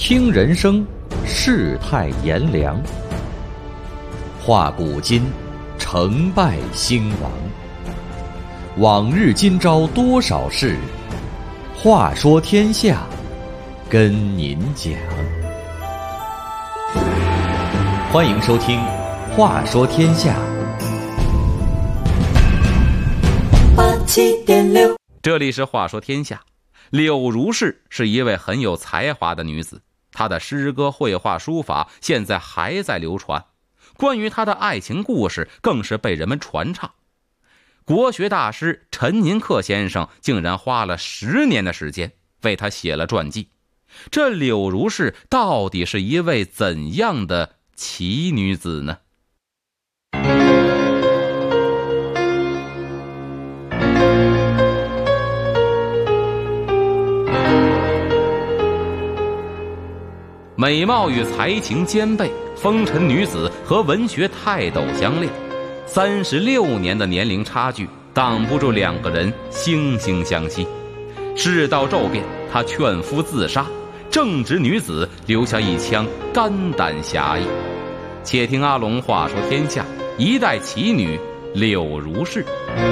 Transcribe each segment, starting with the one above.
听人生，世态炎凉；话古今，成败兴亡。往日今朝多少事，话说天下，跟您讲。欢迎收听《话说天下》。 87.6，这里是话说天下。柳如是是一位很有才华的女子，她的诗歌、绘画、书法现在还在流传，关于她的爱情故事更是被人们传唱。国学大师陈寅恪先生竟然花了10年的时间为她写了传记。这柳如是到底是一位怎样的奇女子呢？美貌与才情兼备，风尘女子和文学泰斗相恋，36年的年龄差距挡不住两个人惺惺相惜。世道骤变，她劝夫自杀，正直女子留下一腔肝胆侠义。且听阿龙话说天下，一代奇女柳如是。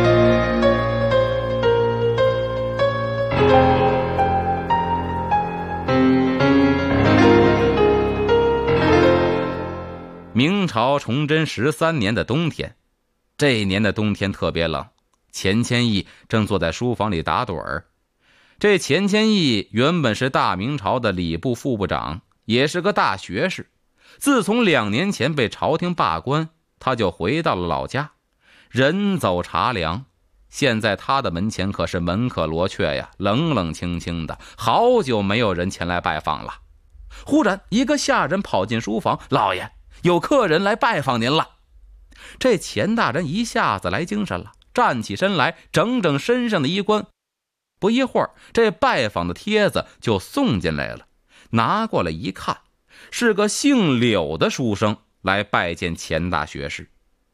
明朝崇祯13年的冬天，这一年的冬天特别冷，钱谦益正坐在书房里打盹儿。这钱谦益原本是大明朝的礼部副部长，也是个大学士。自从2年前被朝廷罢官，他就回到了老家，人走茶凉。现在他的门前可是门可罗雀呀，冷冷清清的，好久没有人前来拜访了。忽然一个下人跑进书房，老爷，有客人来拜访您了。这钱大人一下子来精神了，站起身来，整整身上的衣冠。不一会儿，这拜访的帖子就送进来了。拿过来一看，是个姓柳的书生来拜见钱大学士。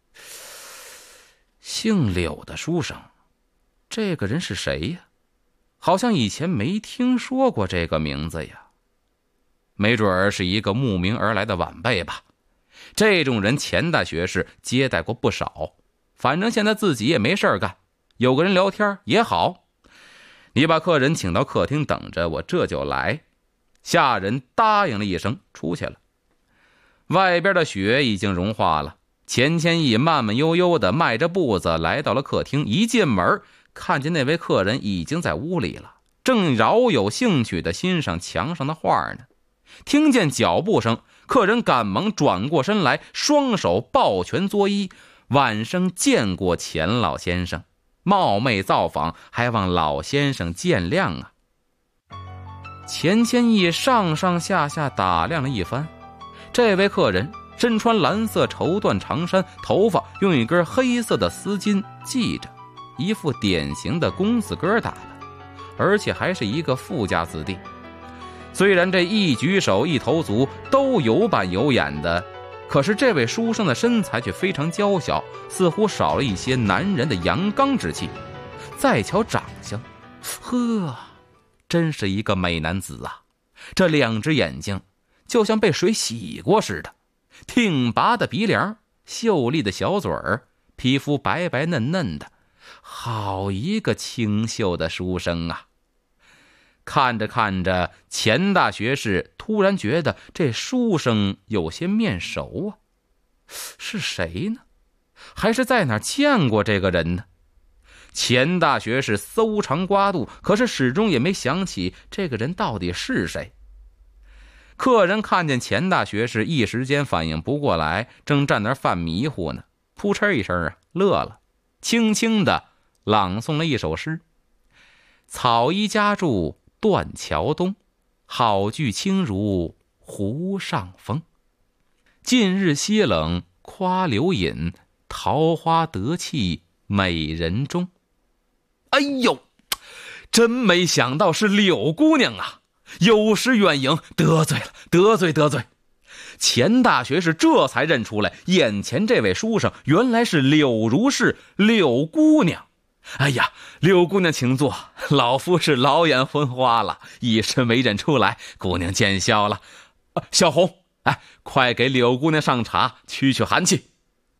姓柳的书生，这个人是谁呀？好像以前没听说过这个名字呀。没准儿是一个慕名而来的晚辈吧。这种人钱大学士接待过不少，反正现在自己也没事干，有个人聊天也好。你把客人请到客厅等着，我这就来。下人答应了一声，出去了。外边的雪已经融化了，钱谦益慢慢悠悠地迈着步子来到了客厅，一进门看见那位客人已经在屋里了，正饶有兴趣地欣赏墙上的画呢。听见脚步声，客人赶忙转过身来，双手抱拳作揖，晚生见过钱老先生，冒昧造访，还望老先生见谅啊。钱谦益上上下下打量了一番，这位客人身穿蓝色绸缎长衫，头发用一根黑色的丝巾系着，一副典型的公子哥打扮，而且还是一个富家子弟。虽然这一举手一投足都有板有眼的，可是这位书生的身材却非常娇小，似乎少了一些男人的阳刚之气。再瞧长相，呵，真是一个美男子啊！这2只眼睛就像被水洗过似的，挺拔的鼻梁，秀丽的小嘴儿，皮肤白白嫩嫩的，好一个清秀的书生啊！看着看着，钱大学士突然觉得这书生有些面熟啊，是谁呢？还是在哪儿见过这个人呢？钱大学士搜肠刮肚，可是始终也没想起这个人到底是谁。客人看见钱大学士，一时间反应不过来，正站那儿犯迷糊呢，扑哧一声乐了，轻轻地朗诵了一首诗：草衣夹住断桥东，好句轻如湖上风。近日西冷夸柳隐，桃花得气美人中。哎呦，真没想到是柳姑娘啊！有失远迎，得罪了，得罪。钱大学士这才认出来，眼前这位书生原来是柳如是，柳姑娘。 哎呀，柳姑娘请坐，老夫是老眼昏花了，一时没认出来，姑娘见笑了。小红，哎，快给柳姑娘上茶，驱驱寒气。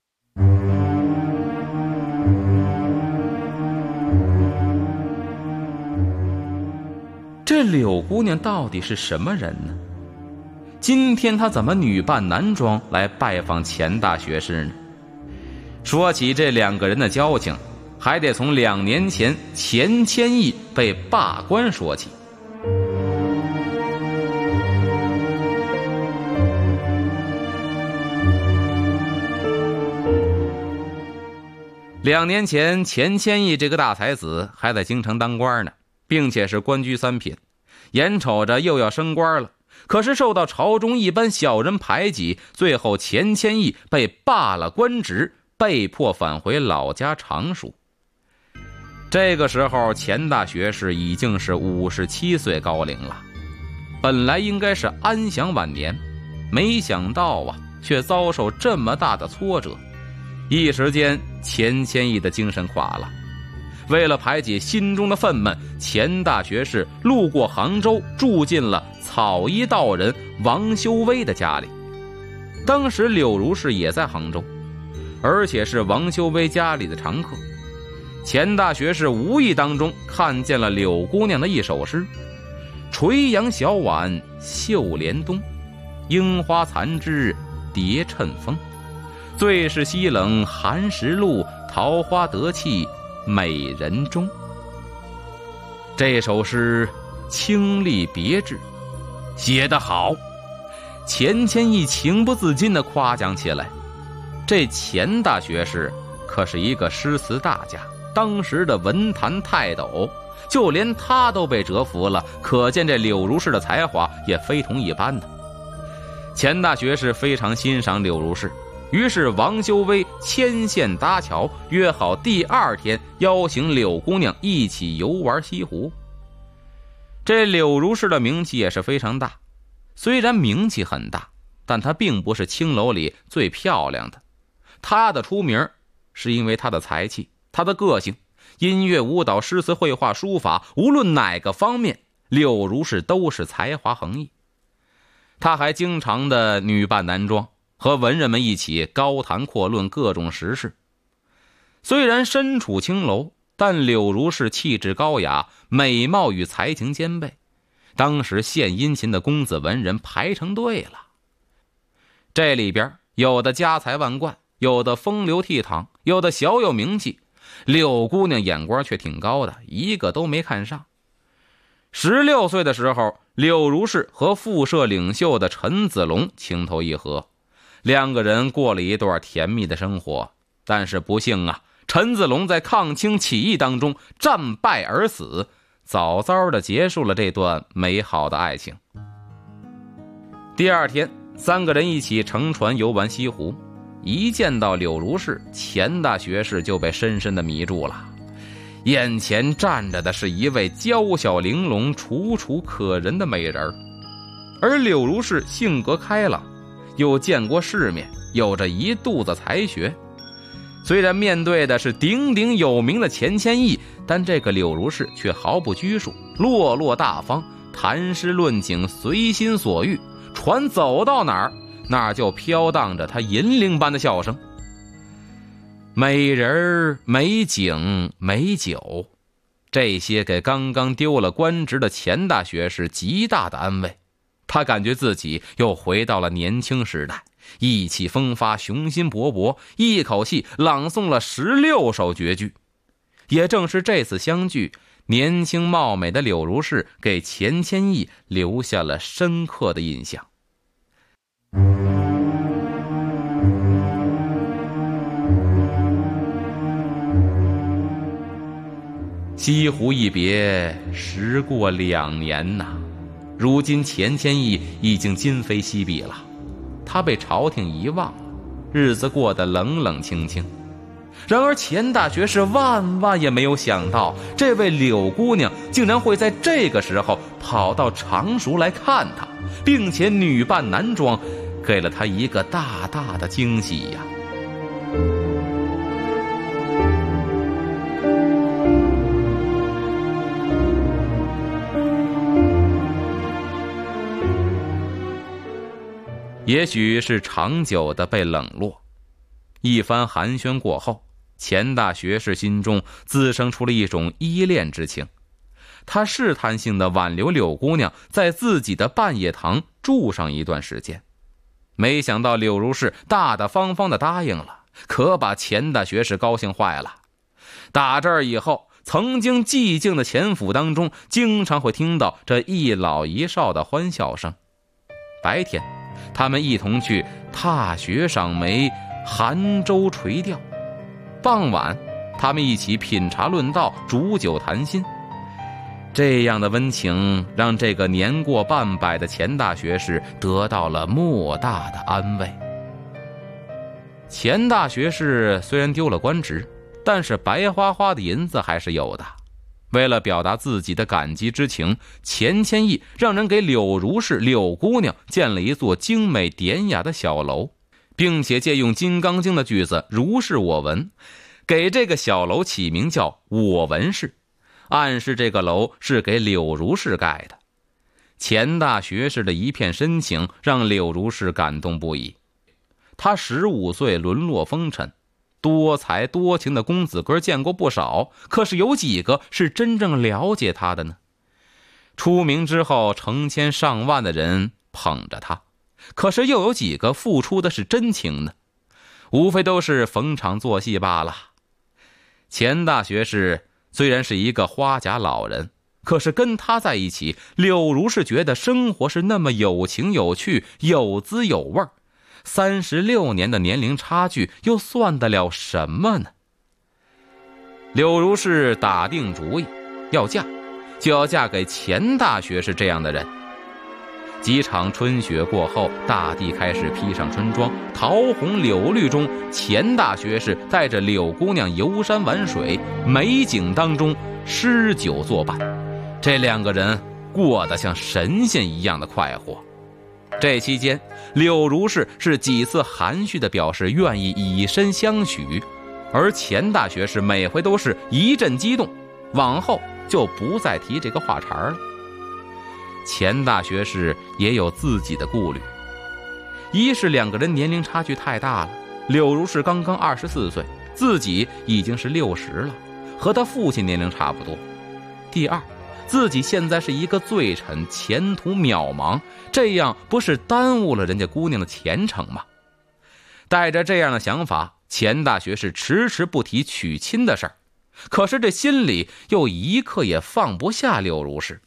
这柳姑娘到底是什么人呢？今天她怎么女扮男装来拜访钱大学士呢？说起这两个人的交情，还得从2年前钱谦益被罢官说起。2年前，钱谦益这个大才子还在京城当官呢，并且是官居3品，眼瞅着又要升官了，可是受到朝中一般小人排挤，最后钱谦益被罢了官职，被迫返回老家常熟。这个时候，钱大学士已经是57岁高龄了，本来应该是安享晚年，没想到啊，却遭受这么大的挫折。一时间，钱谦益的精神垮了。为了排解心中的愤懑，钱大学士路过杭州，住进了草衣道人王修威的家里。当时柳如是也在杭州，而且是王修威家里的常客。钱大学士无意当中看见了柳姑娘的一首诗：垂杨小婉绣帘东，樱花残枝蝶衬风。最是西冷寒食路，桃花得气美人中。这首诗清丽别致，写得好。钱谦益情不自禁地夸奖起来。这钱大学士可是一个诗词大家，当时的文坛泰斗，就连他都被折服了，可见这柳如是的才华也非同一般的。钱大学士非常欣赏柳如是，于是王修威牵线搭桥，约好第2天邀请柳姑娘一起游玩西湖。这柳如是的名气也是非常大，虽然名气很大，但她并不是青楼里最漂亮的。她的出名是因为她的才气，她的个性，音乐、舞蹈、诗词、绘画、书法，无论哪个方面，柳如是都是才华横溢。她还经常的女扮男装，和文人们一起高谈阔论各种时事。虽然身处青楼，但柳如是气质高雅，美貌与才情兼备。当时献殷勤的公子文人排成队了。这里边有的家财万贯，有的风流倜傥，有的小有名气，柳姑娘眼光却挺高的，一个都没看上。16岁的时候，柳如是和复社领袖的陈子龙情投意合，2个人过了一段甜蜜的生活。但是不幸啊，陈子龙在抗清起义当中战败而死，早早的结束了这段美好的爱情。第2天，3个人一起乘船游玩西湖。一见到柳如是，钱大学士就被深深的迷住了。眼前站着的是一位娇小玲珑、楚楚可人的美人，而柳如是性格开朗，又见过世面，有着一肚子才学。虽然面对的是鼎鼎有名的钱谦益，但这个柳如是却毫不拘束，落落大方，谈诗论景，随心所欲，船走到哪儿，那儿就飘荡着他银铃般的笑声。美人、美景、美酒，这些给刚刚丢了官职的钱大学士极大的安慰。他感觉自己又回到了年轻时代，意气风发，雄心勃勃，一口气朗诵了16首绝句。也正是这次相聚，年轻貌美的柳如是给钱谦益留下了深刻的印象。西湖一别，时过2年呐。如今钱谦益已经今非昔比了，他被朝廷遗忘了，日子过得冷冷清清。然而钱大学士万万也没有想到，这位柳姑娘竟然会在这个时候跑到常熟来看他，并且女扮男装，给了他一个大大的惊喜呀。 也许是长久的被冷落。一番寒暄过后，钱大学士心中滋生出了一种依恋之情。他试探性地挽留柳姑娘在自己的半夜堂住上一段时间，没想到柳如是大大方方地答应了，可把钱大学士高兴坏了。打这儿以后，曾经寂静的钱府当中经常会听到这一老一少的欢笑声。白天他们一同去踏雪赏梅，含舟垂钓，傍晚他们一起品茶论道，煮酒谈心。这样的温情让这个年过半百的钱大学士得到了莫大的安慰。钱大学士虽然丢了官职，但是白花花的银子还是有的。为了表达自己的感激之情，钱谦益让人给柳如是、柳姑娘建了一座精美典雅的小楼，并且借用《金刚经》的句子“如是我闻”，给这个小楼起名叫我闻室，暗示这个楼是给柳如是盖的。钱大学士的一片深情让柳如是感动不已。他15岁沦落风尘，多才多情的公子哥见过不少，可是有几个是真正了解他的呢？出名之后，成千上万的人捧着他，可是又有几个付出的是真情呢？无非都是逢场作戏罢了。钱大学士虽然是一个花甲老人，可是跟他在一起，柳如是觉得生活是那么有情有趣，有滋有味儿。36年的年龄差距又算得了什么呢？柳如是打定主意要嫁，就要嫁给钱大学士这样的人。几场春雪过后，大地开始披上春装，桃红柳绿中，钱大学士带着柳姑娘游山玩水，美景当中诗酒作伴，这两个人过得像神仙一样的快活。这期间，柳如是几次含蓄地表示愿意以身相许，而钱大学士每回都是一阵激动，往后就不再提这个话茬了。钱大学士也有自己的顾虑，一是两个人年龄差距太大了，柳如是刚刚24岁，自己已经是60了，和他父亲年龄差不多。第二，自己现在是一个罪臣，前途渺茫，这样不是耽误了人家姑娘的前程吗？带着这样的想法，钱大学士迟迟不提娶亲的事儿，可是这心里又一刻也放不下柳如是。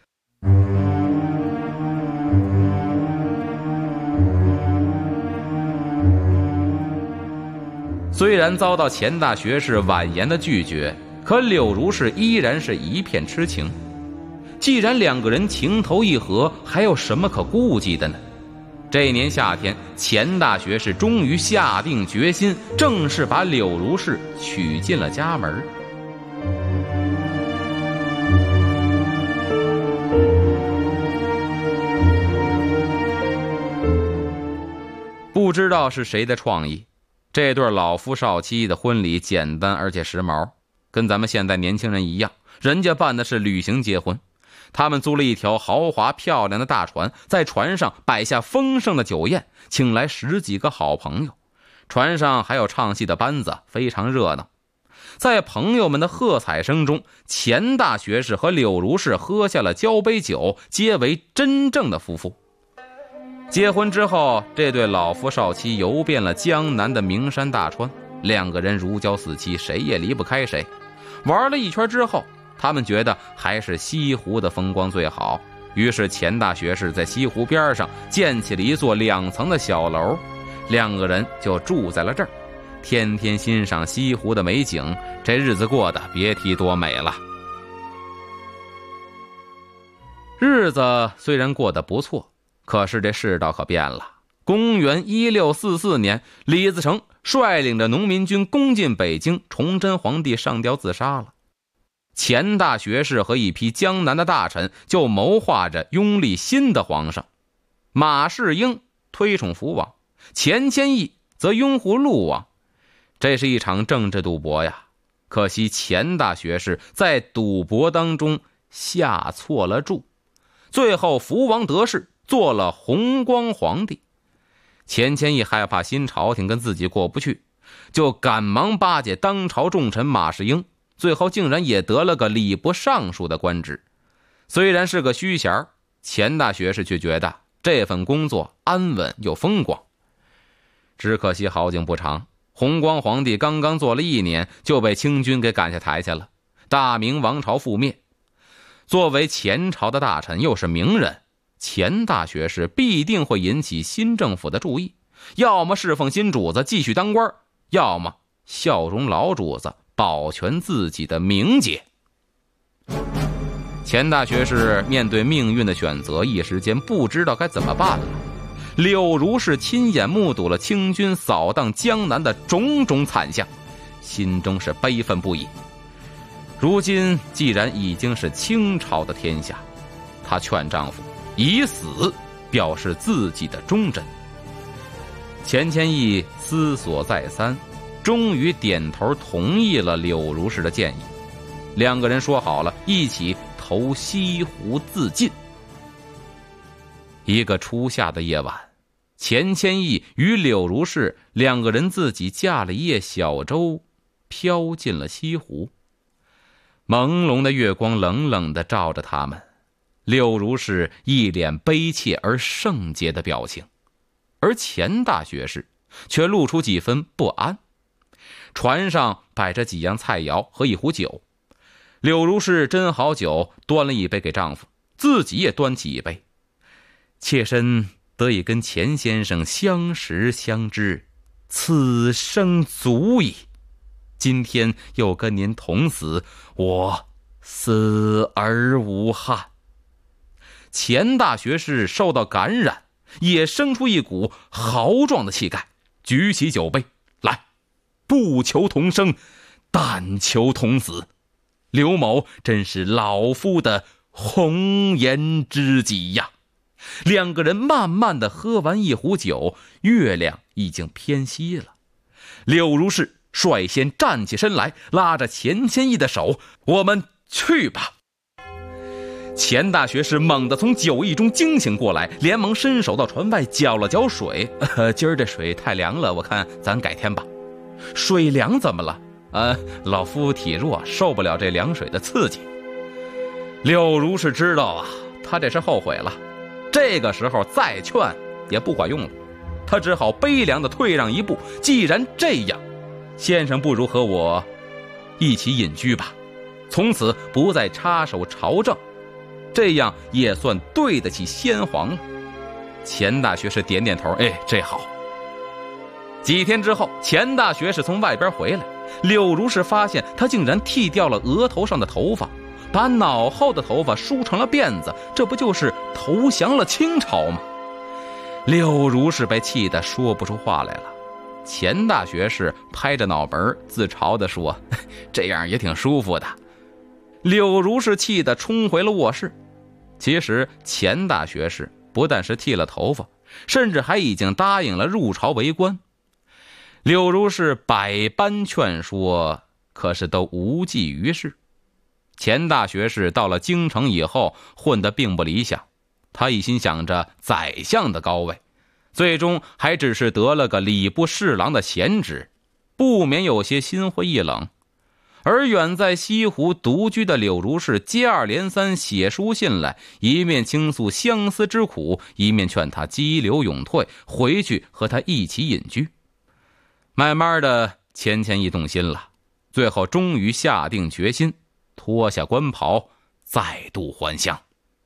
虽然遭到钱大学士婉言的拒绝，可柳如是依然是一片痴情。既然两个人情投意合，还有什么可顾忌的呢？这年夏天，钱大学士终于下定决心，正式把柳如是娶进了家门。不知道是谁的创意，这对老夫少妻的婚礼简单而且时髦，跟咱们现在年轻人一样，人家办的是旅行结婚。他们租了一条豪华漂亮的大船，在船上摆下丰盛的酒宴，请来10几个好朋友，船上还有唱戏的班子，非常热闹。在朋友们的喝彩声中，钱大学士和柳如是喝下了交杯酒，结为真正的夫妇。结婚之后，这对老夫少妻游遍了江南的名山大川，两个人如胶似漆，谁也离不开谁。玩了一圈之后，他们觉得还是西湖的风光最好，于是钱大学士在西湖边上建起了一座2层的小楼，两个人就住在了这儿，天天欣赏西湖的美景，这日子过得别提多美了。日子虽然过得不错，可是这世道可变了。公元1644年，李自成率领着农民军攻进北京，崇祯皇帝上吊自杀了。钱大学士和一批江南的大臣就谋划着拥立新的皇上。马士英推崇福王，钱谦益则拥护陆王，这是一场政治赌博呀。可惜钱大学士在赌博当中下错了注，最后福王得势，做了弘光皇帝。 钱谦益害怕新朝廷跟自己过不去，就赶忙巴结当朝重臣马士英，最后竟然也得了个礼部尚书的官职。虽然是个虚衔，钱大学士却觉得这份工作安稳又风光。只可惜好景不长，弘光皇帝刚刚做了1年，就被清军给赶下台去了，大明王朝覆灭。作为前朝的大臣，又是名人，钱大学士必定会引起新政府的注意，要么侍奉新主子继续当官，要么效忠老主子，保全自己的名节。钱大学士面对命运的选择，一时间不知道该怎么办了。柳如是亲眼目睹了清军扫荡江南的种种惨象，心中是悲愤不已。如今既然已经是清朝的天下，她劝丈夫以死表示自己的忠贞。钱谦益思索再三，终于点头同意了柳如是的建议。2个人说好了，一起投西湖自尽。一个初夏的夜晚，钱谦益与柳如是2个人自己驾了一叶小舟，飘进了西湖。朦胧的月光冷冷地照着他们，柳如是一脸悲切而圣洁的表情，而钱大学士却露出几分不安。船上摆着几样菜肴和一壶酒，柳如是斟好酒，端了一杯给丈夫，自己也端起一杯。妾身得以跟钱先生相识相知，此生足矣。今天又跟您同死，我死而无憾。钱大学士受到感染，也生出一股豪壮的气概，举起酒杯来，不求同生，但求同死。刘某真是老夫的红颜知己呀。2个人慢慢地喝完一壶酒，月亮已经偏西了。柳如是率先站起身来，拉着钱谦益的手，我们去吧。钱大学士猛地从酒意中惊醒过来，连忙伸手到船外搅了搅水，今儿这水太凉了，我看咱改天吧。水凉怎么了？老夫体弱，受不了这凉水的刺激。柳如是知道啊，他这是后悔了，这个时候再劝也不管用了，他只好悲凉地退让一步。既然这样，先生不如和我一起隐居吧，从此不再插手朝政，这样也算对得起先皇了。钱大学士点点头，这好。几天之后，钱大学士从外边回来，柳如是发现他竟然剃掉了额头上的头发，把脑后的头发梳成了辫子，这不就是投降了清朝吗？柳如是被气得说不出话来了。钱大学士拍着脑门自嘲地说，这样也挺舒服的。柳如是气得冲回了卧室。其实钱大学士不但是剃了头发，甚至还已经答应了入朝为官。柳如是百般劝说，可是都无济于事。钱大学士到了京城以后，混得并不理想，他一心想着宰相的高位，最终还只是得了个礼部侍郎的闲职，不免有些心灰意冷。而远在西湖独居的柳如是接二连三写书信来，一面倾诉相思之苦，一面劝他激流勇退，回去和他一起隐居。慢慢的，钱谦益动心了，最后终于下定决心，脱下官袍，再度还乡。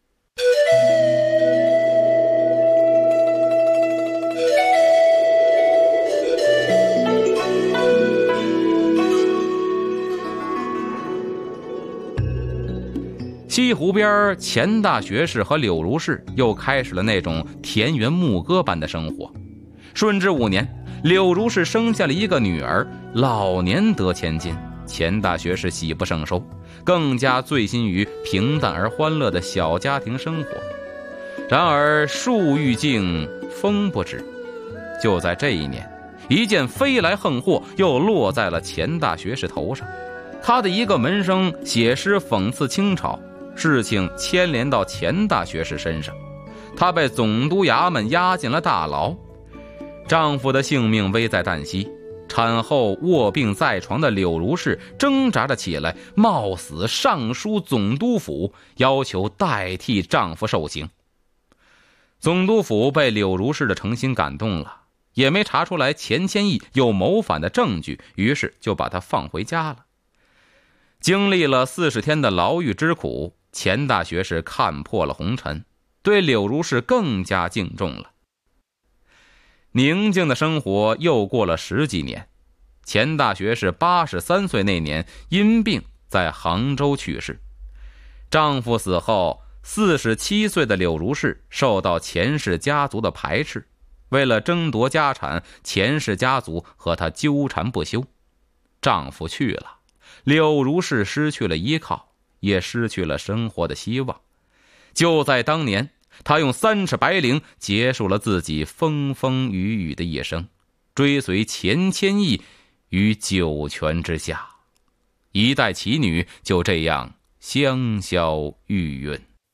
西湖边，钱大学士和柳如是又开始了那种田园牧歌般的生活。顺治5年，柳如是生下了一个女儿，老年得千金，钱大学士喜不胜收，更加醉心于平淡而欢乐的小家庭生活。然而树欲静风不止，就在这一年，一件飞来横祸又落在了钱大学士头上。他的一个门生写诗讽刺清朝，事情牵连到钱大学士身上，他被总督衙门押进了大牢。 丈夫的性命危在旦夕，产后卧病在床的柳如是挣扎着起来，冒死上书总督府，要求代替丈夫受刑。总督府被柳如是的诚心感动了，也没查出来钱谦益有谋反的证据，于是就把他放回家了。经历了40天的牢狱之苦，钱大学士看破了红尘，对柳如是更加敬重了。宁静的生活又过了10几年，钱大学士83岁那年因病在杭州去世。丈夫死后，47岁的柳如是受到钱氏家族的排斥，为了争夺家产，钱氏家族和她纠缠不休。丈夫去了，柳如是失去了依靠，也失去了生活的希望。就在当年，她用3尺白绫结束了自己风风雨雨的一生，追随钱谦益于九泉之下。一代奇女就这样香消玉殒。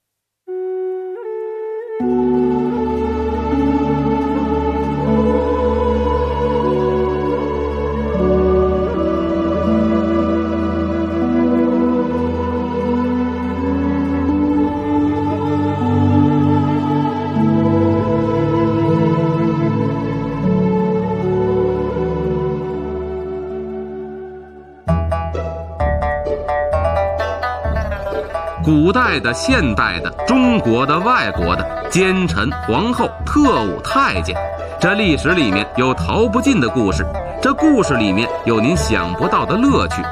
古代的、现代的、中国的、外国的，奸臣、皇后、特务、太监，这历史里面有逃不尽的故事，这故事里面有您想不到的乐趣。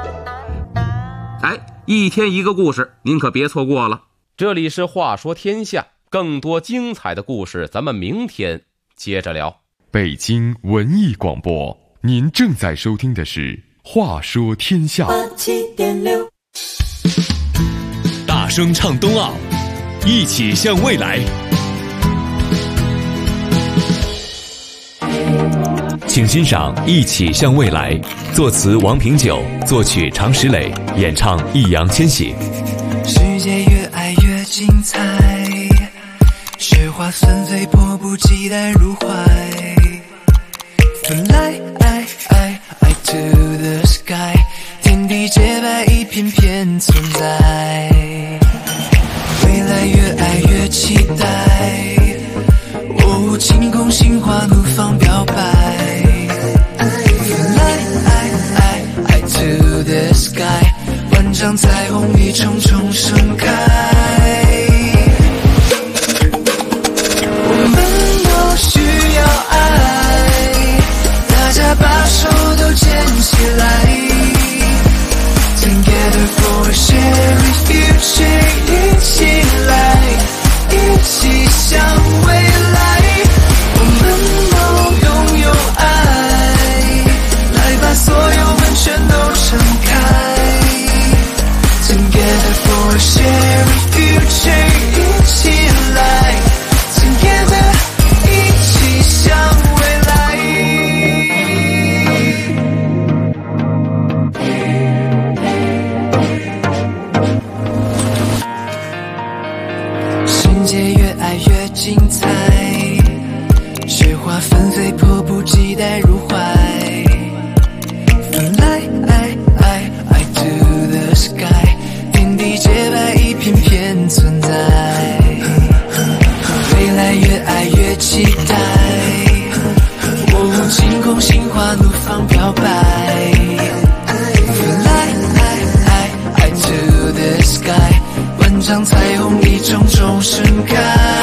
一天一个故事，您可别错过了。这里是话说天下，更多精彩的故事咱们明天接着聊。 北京文艺广播，您正在收听的是话说天下。 87.6 大声唱冬奥，一起向未来。请欣赏《一起向未来》，作词王平久，作曲常石磊，演唱易烊千玺。 世界越爱越精彩，雪花纷飞，迫不及待入怀。Fly to the sky， 天地洁白，一片片存在。未来越爱越期待，晴空心花怒放表白。Fly to the sky， 万丈彩虹一重重盛开。我们都需要爱，大家把手都牵起来。Together for a shared future， 一起来，一起向未来。我们都拥有爱，来把所有门全都敞开。Together for a shared future， 一起来 Together， 一起向未来。世界越爱越精彩，雪花纷飞，迫不及待入怀。Fly to the sky， 天地洁白，一片片存在。未来越爱越期待，晴空心花怒放表白。Fly to the sky， 万丈彩虹一重重盛开。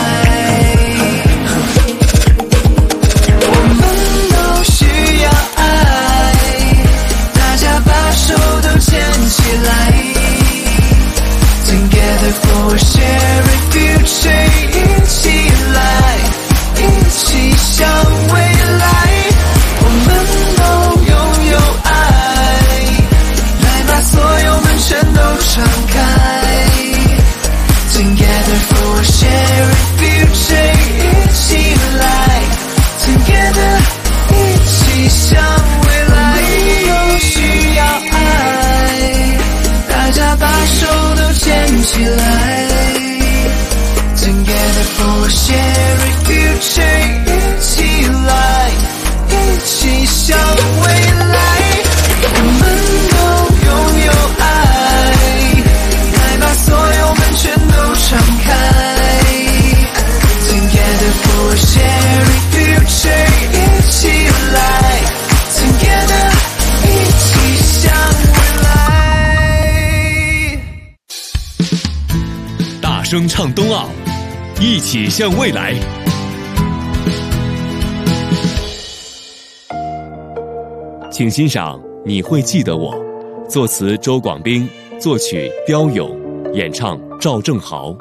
我们都需要爱，大家把手都牵起来。Together for a shared future， 一起来，一起向未来。我们都拥有爱，来把所有门全都敞开。Together for a shared future， 一起来 Together， 一起向未来。都需要爱，大家把手都牵起来。Together for a shared future， 一起来大声唱冬奥，一起向未来。请欣赏《你会记得我》，作词周广斌，作曲刁勇，演唱赵正豪。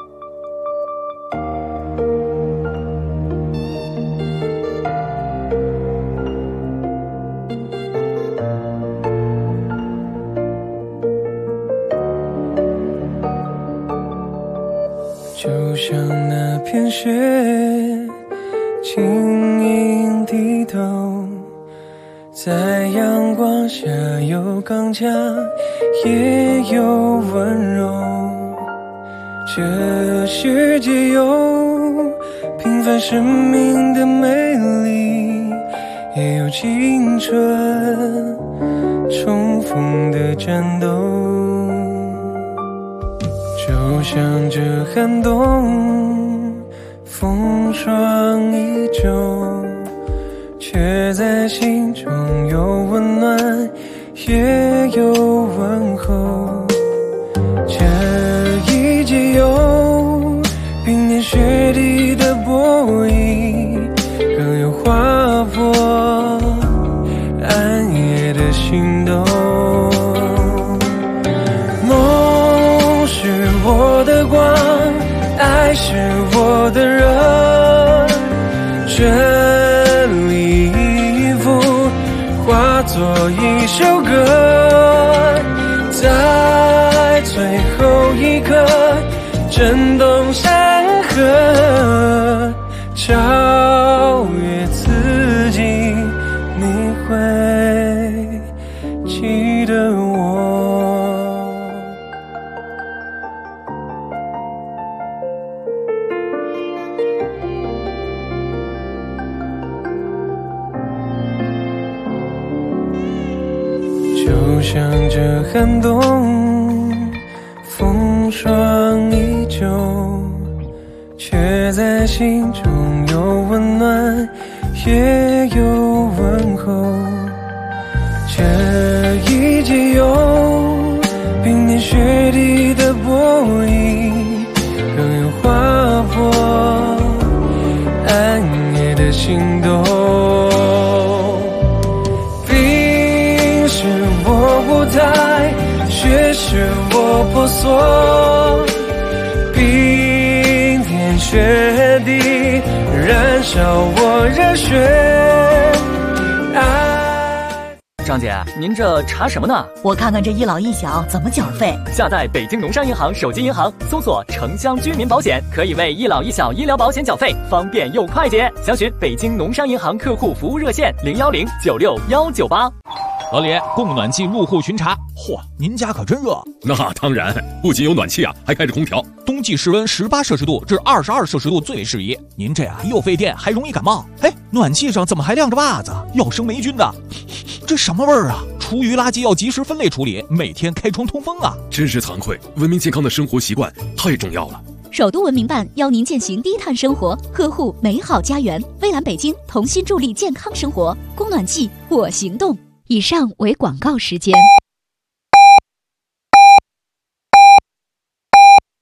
就像那片雪，轻盈低头，在阳光下有刚强，也有温柔。这世界有平凡生命的美丽，也有青春重逢的战斗。就像这寒冬，风霜依旧，却在心中有温暖，也有问候。这一切有冰天雪地的波翳，更有划破暗夜的心动。梦是我的光，爱是我的热，真理一幅化作一首歌，在最后一刻震动山河，超越自己，你会记得我。就像这寒冬，风霜依旧，却在心中有温暖，也有问候。这一切有冰天雪地的波翳，更有划破暗夜的心动。冰是我舞台，雪是我婆娑，冰天雪地燃烧我热血。 张姐，您这查什么呢？ 我看看这一老一小怎么缴费。 下载北京农商银行手机银行，搜索城乡居民保险，可以为一老一小医疗保险缴费，方便又快捷。详询北京农商银行客户服务热线010969198。 老李，供暖气入户巡查。嚯，您家可真热。 那当然，不仅有暖气啊，还开着空调。 冬季室温18摄氏度至22摄氏度最适宜。您这又费电，还容易感冒。哎，暖气上怎么还晾着袜子？要生霉菌的。这什么味儿啊？厨余垃圾要及时分类处理，每天开窗通风啊。 真是惭愧，文明健康的生活习惯太重要了。 首都文明办邀您践行低碳生活，呵护美好家园。蔚蓝北京同心助力健康生活，供暖季我行动。以上为广告时间。